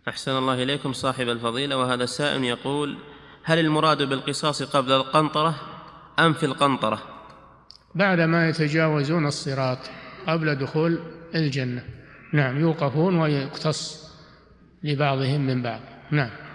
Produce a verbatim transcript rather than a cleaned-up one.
أحسن الله إليكم صاحب الفضيلة. وهذا السائل يقول: هل المراد بالقصاص قبل القنطرة أم في القنطرة؟ بعدما يتجاوزون الصراط قبل دخول الجنة، نعم، يوقفون ويقتص لبعضهم من بعض. نعم.